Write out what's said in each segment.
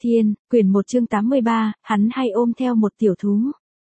Thiên, quyển 1 chương 83, hắn hay ôm theo một tiểu thú.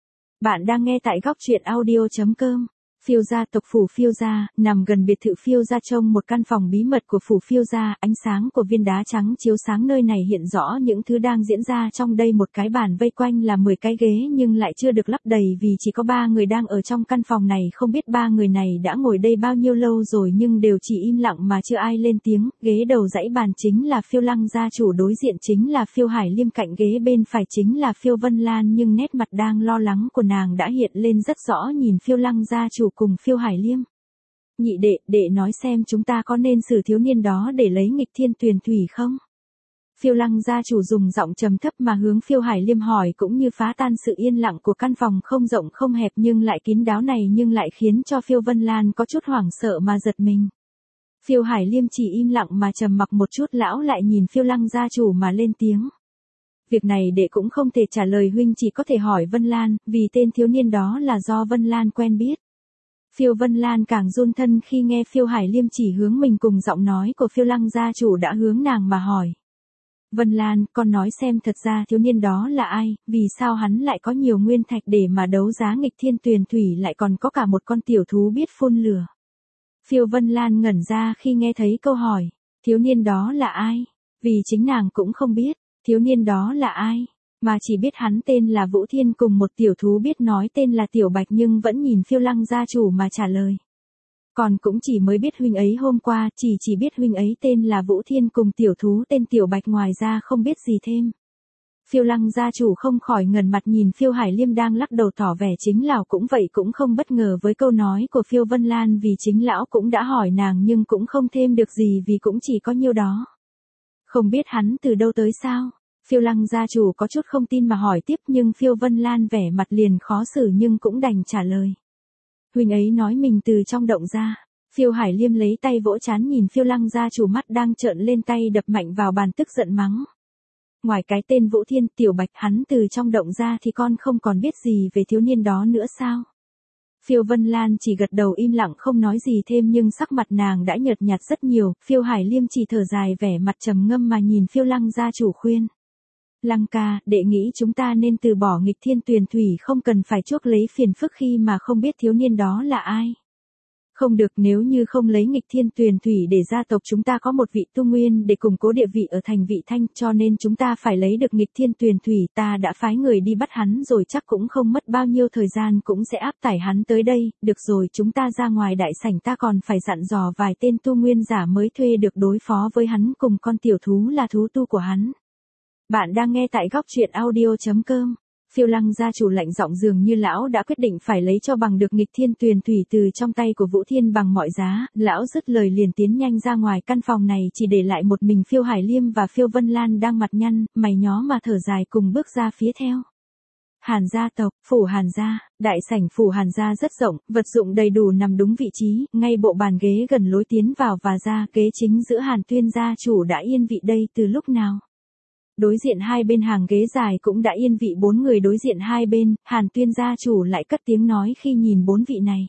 Bạn đang nghe tại góc truyện audio.com. Phiêu gia tộc phủ Phiêu gia, nằm gần biệt thự Phiêu gia trong một căn phòng bí mật của phủ Phiêu gia, ánh sáng của viên đá trắng chiếu sáng nơi này hiện rõ những thứ đang diễn ra trong đây. Một cái bàn vây quanh là 10 cái ghế nhưng lại chưa được lắp đầy vì chỉ có 3 người đang ở trong căn phòng này. Không biết 3 người này đã ngồi đây bao nhiêu lâu rồi nhưng đều chỉ im lặng mà chưa ai lên tiếng. Ghế đầu dãy bàn chính là Phiêu Lăng gia chủ, đối diện chính là Phiêu Hải Liêm, cạnh ghế bên phải chính là Phiêu Vân Lan, nhưng nét mặt đang lo lắng của nàng đã hiện lên rất rõ nhìn Phiêu Lăng gia chủ cùng Phiêu Hải Liêm. Nhị đệ, đệ nói xem chúng ta có nên xử thiếu niên đó để lấy nghịch thiên tuyền thủy không? Phiêu Lăng gia chủ dùng giọng trầm thấp mà hướng Phiêu Hải Liêm hỏi, cũng như phá tan sự yên lặng của căn phòng không rộng không hẹp nhưng lại kín đáo này, nhưng lại khiến cho Phiêu Vân Lan có chút hoảng sợ mà giật mình. Phiêu Hải Liêm chỉ im lặng mà trầm mặc một chút, lão lại nhìn Phiêu Lăng gia chủ mà lên tiếng. Việc này đệ cũng không thể trả lời huynh, chỉ có thể hỏi Vân Lan, vì tên thiếu niên đó là do Vân Lan quen biết. Phiêu Vân Lan càng run thân khi nghe Phiêu Hải Liêm chỉ hướng mình, cùng giọng nói của Phiêu Lăng gia chủ đã hướng nàng mà hỏi. Vân Lan, con nói xem thật ra thiếu niên đó là ai, vì sao hắn lại có nhiều nguyên thạch để mà đấu giá nghịch thiên tuyền thủy, lại còn có cả một con tiểu thú biết phun lửa. Phiêu Vân Lan ngẩn ra khi nghe thấy câu hỏi, thiếu niên đó là ai, vì chính nàng cũng không biết, thiếu niên đó là ai. Mà chỉ biết hắn tên là Vũ Thiên cùng một tiểu thú biết nói tên là Tiểu Bạch, nhưng vẫn nhìn Phiêu Lăng gia chủ mà trả lời. Còn cũng chỉ mới biết huynh ấy hôm qua, chỉ biết huynh ấy tên là Vũ Thiên cùng tiểu thú tên Tiểu Bạch, ngoài ra không biết gì thêm. Phiêu Lăng gia chủ không khỏi ngẩn mặt nhìn Phiêu Hải Liêm đang lắc đầu tỏ vẻ chính lão cũng vậy, cũng không bất ngờ với câu nói của Phiêu Vân Lan vì chính lão cũng đã hỏi nàng nhưng cũng không thêm được gì vì cũng chỉ có nhiêu đó. Không biết hắn từ đâu tới sao? Phiêu Lăng gia chủ có chút không tin mà hỏi tiếp, nhưng Phiêu Vân Lan vẻ mặt liền khó xử nhưng cũng đành trả lời. Huynh ấy nói mình từ trong động ra. Phiêu Hải Liêm lấy tay vỗ trán nhìn Phiêu Lăng gia chủ, mắt đang trợn lên, tay đập mạnh vào bàn tức giận mắng. Ngoài cái tên Vũ Thiên, Tiểu Bạch, hắn từ trong động ra thì con không còn biết gì về thiếu niên đó nữa sao? Phiêu Vân Lan chỉ gật đầu im lặng không nói gì thêm, nhưng sắc mặt nàng đã nhợt nhạt rất nhiều. Phiêu Hải Liêm chỉ thở dài vẻ mặt trầm ngâm mà nhìn Phiêu Lăng gia chủ khuyên. Lăng ca, đệ nghĩ chúng ta nên từ bỏ nghịch thiên tuyền thủy, không cần phải chuốc lấy phiền phức khi mà không biết thiếu niên đó là ai. Không được, nếu như không lấy nghịch thiên tuyền thủy để gia tộc chúng ta có một vị tu nguyên để củng cố địa vị ở thành Vị Thanh, cho nên chúng ta phải lấy được nghịch thiên tuyền thủy. Ta đã phái người đi bắt hắn rồi, chắc cũng không mất bao nhiêu thời gian cũng sẽ áp tải hắn tới đây. Được rồi, chúng ta ra ngoài đại sảnh, ta còn phải dặn dò vài tên tu nguyên giả mới thuê được đối phó với hắn cùng con tiểu thú là thú tu của hắn. Bạn đang nghe tại góc truyện audio.com. Phiêu Lăng gia chủ lạnh giọng, dường như lão đã quyết định phải lấy cho bằng được nghịch thiên tuyền thủy từ trong tay của Vũ Thiên bằng mọi giá. Lão dứt lời liền tiến nhanh ra ngoài căn phòng này, chỉ để lại một mình Phiêu Hải Liêm và Phiêu Vân Lan đang mặt nhăn, mày nhó mà thở dài cùng bước ra phía theo. Hàn gia tộc, phủ Hàn gia. Đại sảnh phủ Hàn gia rất rộng, vật dụng đầy đủ nằm đúng vị trí, ngay bộ bàn ghế gần lối tiến vào và ra. Ghế chính giữa Hàn Tuyên gia chủ đã yên vị đây từ lúc nào. Đối diện hai bên hàng ghế dài cũng đã yên vị 4 người đối diện hai bên. Hàn Tuyên gia chủ lại cất tiếng nói khi nhìn 4 vị này.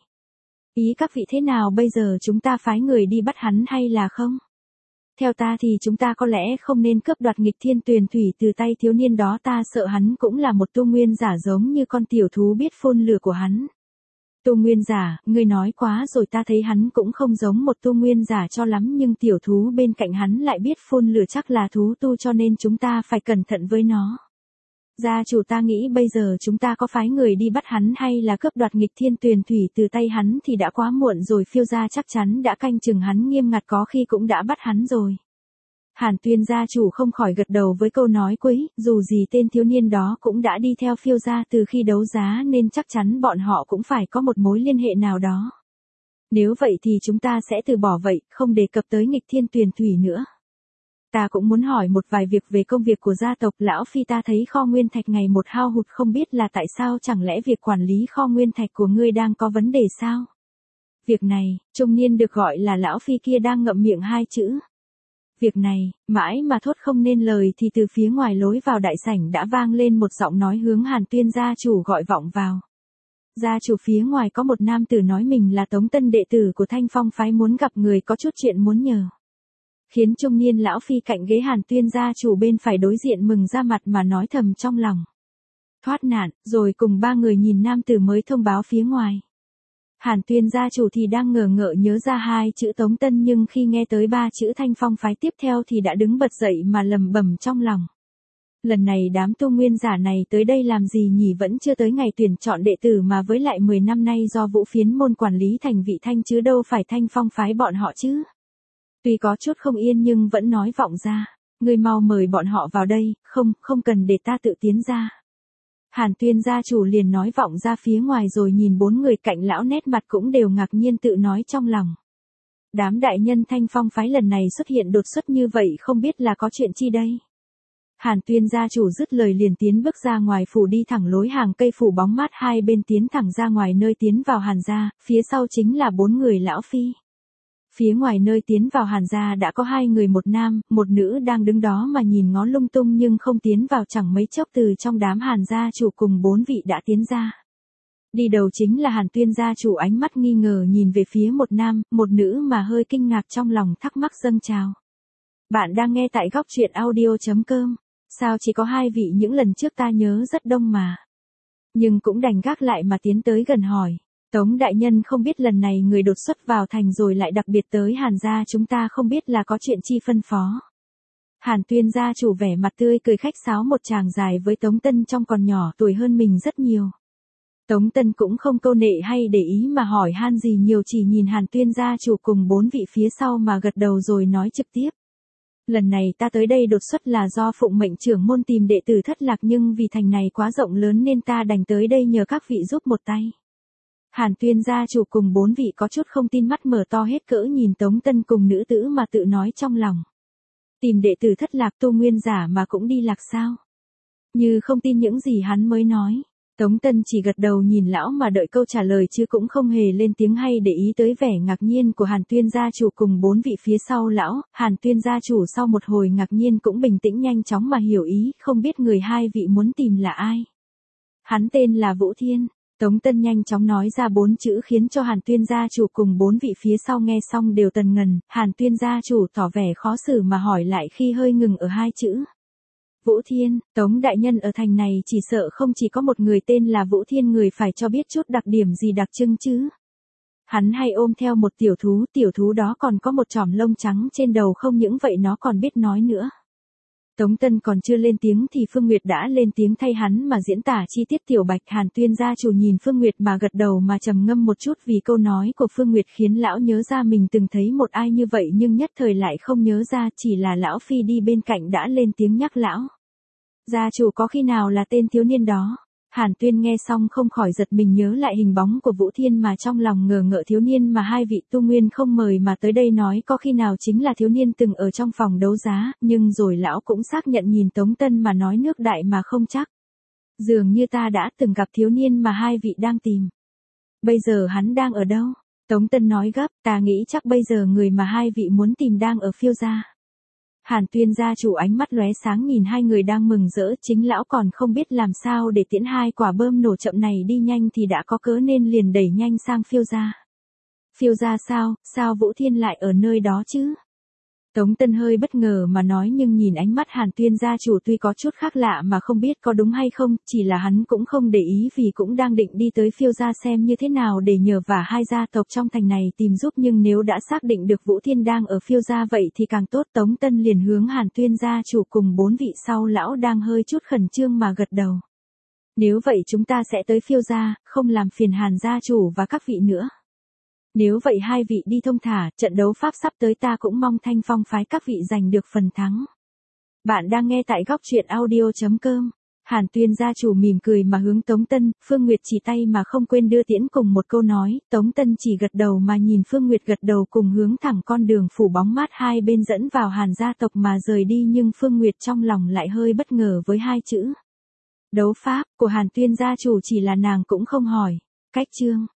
Ý các vị thế nào, bây giờ chúng ta phái người đi bắt hắn hay là không? Theo ta thì chúng ta có lẽ không nên cướp đoạt nghịch thiên tuyền thủy từ tay thiếu niên đó, ta sợ hắn cũng là một tu nguyên giả giống như con tiểu thú biết phun lửa của hắn. Tu nguyên giả, ngươi nói quá rồi, ta thấy hắn cũng không giống một tu nguyên giả cho lắm, nhưng tiểu thú bên cạnh hắn lại biết phun lửa chắc là thú tu, cho nên chúng ta phải cẩn thận với nó. Gia chủ, ta nghĩ bây giờ chúng ta có phái người đi bắt hắn hay là cướp đoạt nghịch thiên tuyền thủy từ tay hắn thì đã quá muộn rồi. Phiêu gia chắc chắn đã canh chừng hắn nghiêm ngặt, có khi cũng đã bắt hắn rồi. Hàn Tuyên gia chủ không khỏi gật đầu với câu nói cuối, dù gì tên thiếu niên đó cũng đã đi theo Phiêu gia từ khi đấu giá nên chắc chắn bọn họ cũng phải có một mối liên hệ nào đó. Nếu vậy thì chúng ta sẽ từ bỏ vậy, không đề cập tới nghịch thiên tuyền thủy nữa. Ta cũng muốn hỏi một vài việc về công việc của gia tộc. Lão phi, ta thấy kho nguyên thạch ngày một hao hụt, không biết là tại sao, chẳng lẽ việc quản lý kho nguyên thạch của ngươi đang có vấn đề sao? Việc này, trung niên được gọi là lão phi kia đang ngậm miệng hai chữ. Việc này, mãi mà thốt không nên lời thì từ phía ngoài lối vào đại sảnh đã vang lên một giọng nói hướng Hàn Tuyên gia chủ gọi vọng vào. Gia chủ, phía ngoài có một nam tử nói mình là Tống Tân đệ tử của Thanh Phong phái, muốn gặp người, có chút chuyện muốn nhờ. khiến trung niên lão phi cạnh ghế Hàn Tuyên gia chủ bên phải đối diện mừng ra mặt mà nói thầm trong lòng. Thoát nạn, rồi cùng ba người nhìn nam tử mới thông báo phía ngoài. Hàn Tuyên gia chủ thì đang ngờ ngợ nhớ ra hai chữ Tống Tân, nhưng khi nghe tới ba chữ Thanh Phong phái tiếp theo thì đã đứng bật dậy mà lầm bầm trong lòng. Lần này đám tu nguyên giả này tới đây làm gì nhỉ, vẫn chưa tới ngày tuyển chọn đệ tử mà, với lại 10 năm nay do Vũ Phiến môn quản lý thành vị Thanh chứ đâu phải Thanh Phong phái bọn họ chứ. Tuy có chút không yên nhưng vẫn nói vọng ra, ngươi mau mời bọn họ vào đây, không cần để ta tự tiến ra. Hàn Tuyên gia chủ liền nói vọng ra phía ngoài rồi nhìn bốn người cạnh lão nét mặt cũng đều ngạc nhiên tự nói trong lòng. Đám đại nhân Thanh Phong phái lần này xuất hiện đột xuất như vậy không biết là có chuyện chi đây. Hàn Tuyên gia chủ dứt lời liền tiến bước ra ngoài phủ, đi thẳng lối hàng cây phủ bóng mát hai bên tiến thẳng ra ngoài nơi tiến vào Hàn gia, phía sau chính là bốn người lão phi. Phía ngoài nơi tiến vào Hàn gia đã có hai người, một nam, một nữ đang đứng đó mà nhìn ngó lung tung nhưng không tiến vào. Chẳng mấy chốc từ trong đám Hàn gia chủ cùng bốn vị đã tiến ra. Đi đầu chính là Hàn Tuyên gia chủ, ánh mắt nghi ngờ nhìn về phía một nam, một nữ mà hơi kinh ngạc trong lòng thắc mắc dâng trào. Bạn đang nghe tại góc truyện audio.com. Sao chỉ có hai vị, những lần trước ta nhớ rất đông mà. Nhưng cũng đành gác lại mà tiến tới gần hỏi. Tống đại nhân, không biết lần này người đột xuất vào thành rồi lại đặc biệt tới Hàn gia chúng ta, không biết là có chuyện chi phân phó. Hàn Tuyên gia chủ vẻ mặt tươi cười khách sáo một tràng dài với Tống Tân trong còn nhỏ tuổi hơn mình rất nhiều. Tống Tân cũng không câu nệ hay để ý mà hỏi han gì nhiều, chỉ nhìn Hàn Tuyên gia chủ cùng bốn vị phía sau mà gật đầu rồi nói trực tiếp. Lần này ta tới đây đột xuất là do phụng mệnh trưởng môn tìm đệ tử thất lạc, nhưng vì thành này quá rộng lớn nên ta đành tới đây nhờ các vị giúp một tay. Hàn Tuyên gia chủ cùng bốn vị có chút không tin, mắt mở to hết cỡ nhìn Tống Tân cùng nữ tử mà tự nói trong lòng. Tìm đệ tử thất lạc, tu nguyên giả mà cũng đi lạc sao? Như không tin những gì hắn mới nói. Tống Tân chỉ gật đầu nhìn lão mà đợi câu trả lời chứ cũng không hề lên tiếng hay để ý tới vẻ ngạc nhiên của Hàn Tuyên gia chủ cùng bốn vị phía sau lão. Hàn Tuyên gia chủ sau một hồi ngạc nhiên cũng bình tĩnh nhanh chóng mà hiểu ý, không biết người hai vị muốn tìm là ai. Hắn tên là Vũ Thiên. Tống Tân nhanh chóng nói ra bốn chữ khiến cho Hàn Tuyên gia chủ cùng bốn vị phía sau nghe xong đều tần ngần. Hàn Tuyên gia chủ tỏ vẻ khó xử mà hỏi lại khi hơi ngừng ở hai chữ. Vũ Thiên, Tống đại nhân, ở thành này chỉ sợ không chỉ có một người tên là Vũ Thiên, người phải cho biết chút đặc điểm gì đặc trưng chứ. Hắn hay ôm theo một tiểu thú đó còn có một chòm lông trắng trên đầu, không những vậy nó còn biết nói nữa. Tống Tân còn chưa lên tiếng thì Phương Nguyệt đã lên tiếng thay hắn mà diễn tả chi tiết tiểu bạch. Hàn Tuyên gia chủ nhìn Phương Nguyệt mà gật đầu mà trầm ngâm một chút, vì câu nói của Phương Nguyệt khiến lão nhớ ra mình từng thấy một ai như vậy nhưng nhất thời lại không nhớ ra, chỉ là lão phi đi bên cạnh đã lên tiếng nhắc lão. Gia chủ có khi nào là tên thiếu niên đó? Hàn Tuyên nghe xong không khỏi giật mình nhớ lại hình bóng của Vũ Thiên mà trong lòng ngờ ngợ, thiếu niên mà hai vị tu nguyên không mời mà tới đây nói có khi nào chính là thiếu niên từng ở trong phòng đấu giá, nhưng rồi lão cũng xác nhận nhìn Tống Tân mà nói nước đại mà không chắc. Dường như ta đã từng gặp thiếu niên mà hai vị đang tìm. Bây giờ hắn đang ở đâu? Tống Tân nói gấp, ta nghĩ chắc bây giờ người mà hai vị muốn tìm đang ở Phiêu gia. Hàn Tuyên gia chủ ánh mắt lóe sáng nhìn hai người đang mừng rỡ, chính lão còn không biết làm sao để tiễn hai quả bơm nổ chậm này đi nhanh thì đã có cớ nên liền đẩy nhanh sang Phiêu gia. Phiêu gia sao Vũ Thiên lại ở nơi đó chứ? Tống Tân hơi bất ngờ mà nói, nhưng nhìn ánh mắt Hàn Tuyên gia chủ tuy có chút khác lạ mà không biết có đúng hay không, chỉ là hắn cũng không để ý vì cũng đang định đi tới Phiêu gia xem như thế nào để nhờ vả hai gia tộc trong thành này tìm giúp, nhưng nếu đã xác định được Vũ Thiên đang ở Phiêu gia vậy thì càng tốt. Tống Tân liền hướng Hàn Tuyên gia chủ cùng bốn vị sau lão đang hơi chút khẩn trương mà gật đầu. Nếu vậy chúng ta sẽ tới Phiêu gia, không làm phiền Hàn gia chủ và các vị nữa. Nếu vậy hai vị đi thông thả, trận đấu pháp sắp tới ta cũng mong Thanh Phong phái các vị giành được phần thắng. Bạn đang nghe tại góc truyện audio.com. Hàn Tuyên gia chủ mỉm cười mà hướng Tống Tân, Phương Nguyệt chỉ tay mà không quên đưa tiễn cùng một câu nói. Tống Tân chỉ gật đầu mà nhìn Phương Nguyệt gật đầu cùng hướng thẳng con đường phủ bóng mát hai bên dẫn vào Hàn gia tộc mà rời đi, nhưng Phương Nguyệt trong lòng lại hơi bất ngờ với hai chữ đấu pháp của Hàn Tuyên gia chủ, chỉ là nàng cũng không hỏi. Cách chương